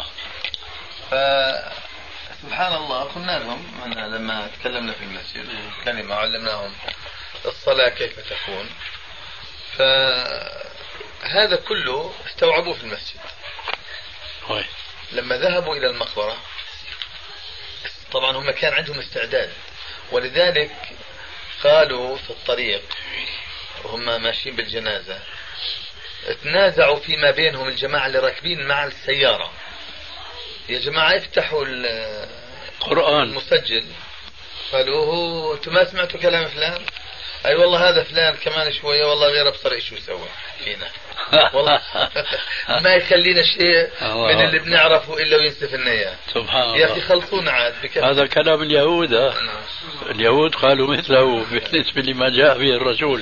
فسبحان الله قلنا لهم لما تكلمنا في المسجد كلمة علمناهم الصلاة كيف تكون، فهذا كله استوعبوه في المسجد. لما ذهبوا إلى المقبرة طبعا هم كان عندهم استعداد، ولذلك قالوا في الطريق وهم ماشيين بالجنازة تنازعوا فيما بينهم الجماعة اللي راكبين مع السيارة، يا جماعة افتحوا القرآن المسجل. قالوا انتم ما سمعتوا كلام فلان؟ اي والله هذا فلان كمان شوية والله غير ابصر ايش يسوي فينا والله ما يخلينا شيء من اللي بنعرفه الا وينسف لنا اياه. سبحان الله يا اخي خلصونا عاد هذا كلام اليهود. اليهود قالوا مثله بالنسبة لما جاء به الرسول.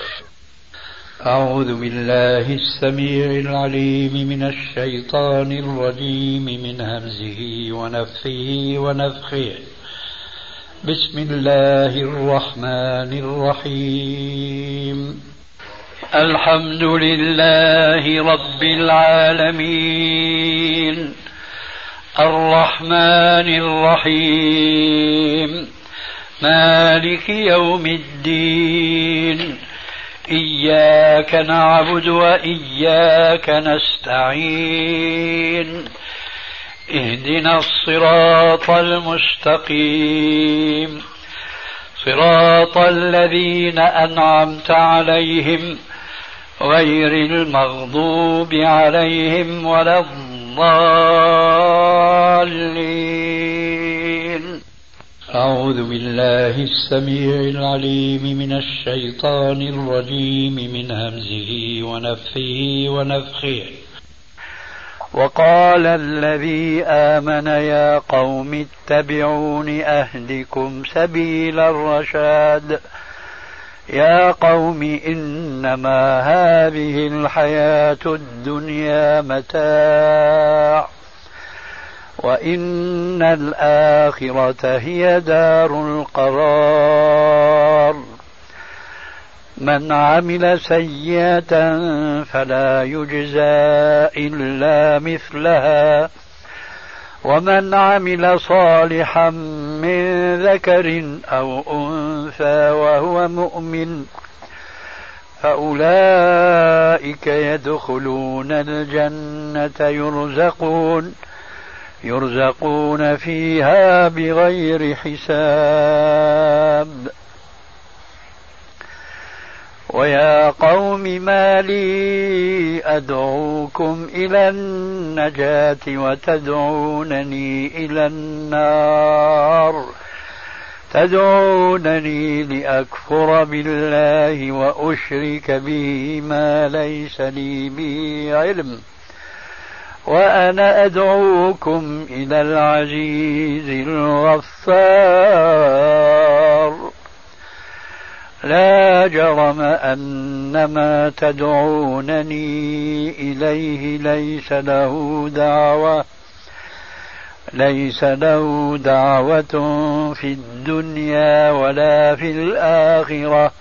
أعوذ بالله السميع العليم من الشيطان الرجيم من همزه ونفخه ونفخه. بسم الله الرحمن الرحيم. الحمد لله رب العالمين الرحمن الرحيم مالك يوم الدين إياك نعبد وإياك نستعين اهدنا الصراط المستقيم صراط الذين أنعمت عليهم غير المغضوب عليهم ولا الضالين. أعوذ بالله السميع العليم من الشيطان الرجيم من همزه ونفخه ونفخه. وقال الذي آمن يا قوم اتبعون أهدكم سبيل الرشاد يا قوم إنما هذه الحياة الدنيا متاع وإن الآخرة هي دار القرار. من عمل سيئة فلا يجزى إلا مثلها ومن عمل صالحا من ذكر أو أنثى وهو مؤمن فأولئك يدخلون الجنة يرزقون فيها بغير حساب. ويا قوم ما لي أدعوكم إلى النجاة وتدعونني إلى النار، تدعونني لأكفر بالله وأشرك به ما ليس لي به علم، وأنا أدعوكم إلى العزيز الغفار. لا جرم أن ما تدعونني إليه ليس له دعوة في الدنيا ولا في الآخرة،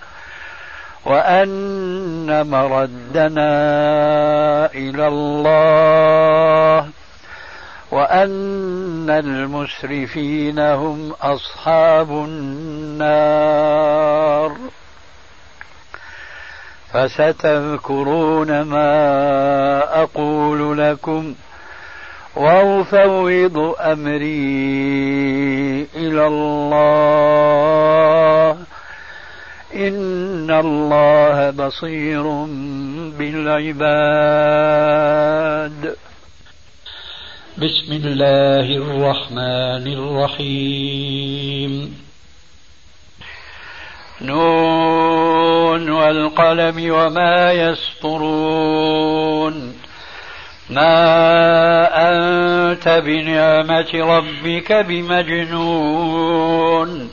وأن مردنا إلى الله، وأن المسرفين هم أصحاب النار. فستذكرون ما أقول لكم وأفوض أمري إلى الله، إن الله بصير بالعباد. بسم الله الرحمن الرحيم. نون والقلم وما يسطرون، ما أنت بنعمة ربك بمجنون،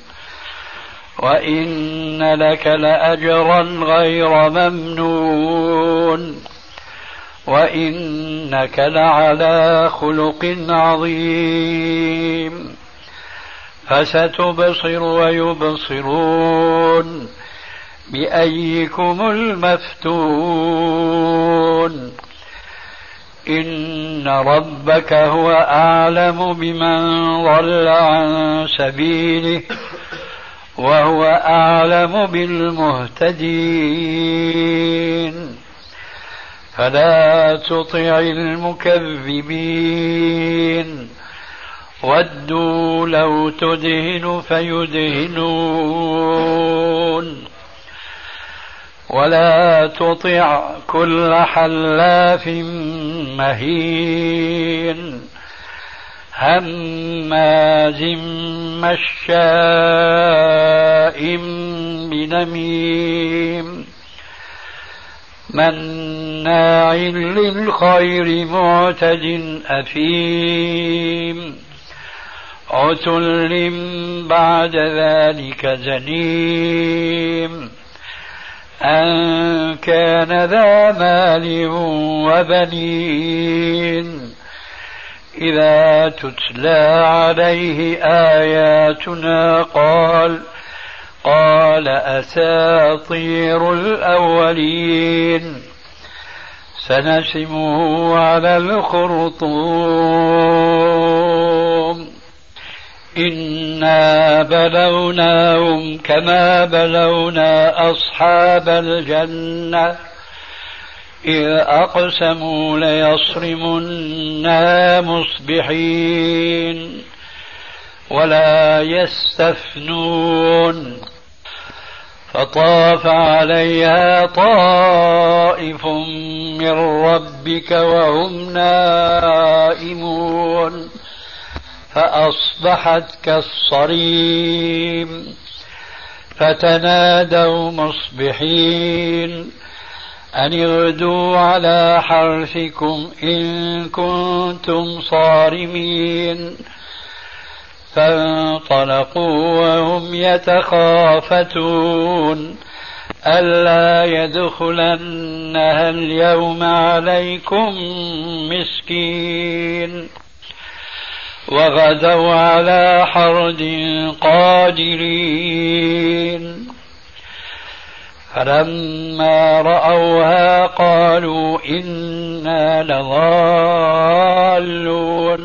وإن لك لأجرا غير ممنون، وإنك لعلى خلق عظيم. فستبصر ويبصرون بأيكم المفتون. إن ربك هو أعلم بمن ضل عن سبيله وهو أعلم بالمهتدين. فلا تطع المكذبين، ودوا لو تدهن فيدهنون، ولا تطع كل حلاف مهين هماز مشاء بنميم مناع للخير معتد أثيم عتل بعد ذلك زنيم أن كان ذا مال وبنين إذا تتلى عليه آياتنا قال أساطير الأولين سنسمه على الخرطوم إنا بلوناهم كما بلونا أصحاب الجنة إذ أقسموا ليصرمنها مصبحين ولا يستثنون فطاف عليها طائف من ربك وهم نائمون فأصبحت كالصريم فتنادوا مصبحين أن اغدوا على حرثكم إن كنتم صارمين فانطلقوا وهم يتخافتون ألا يدخلنها اليوم عليكم مسكين وغدوا على حرد قادرين فلما رأوها قالوا إنا لضالون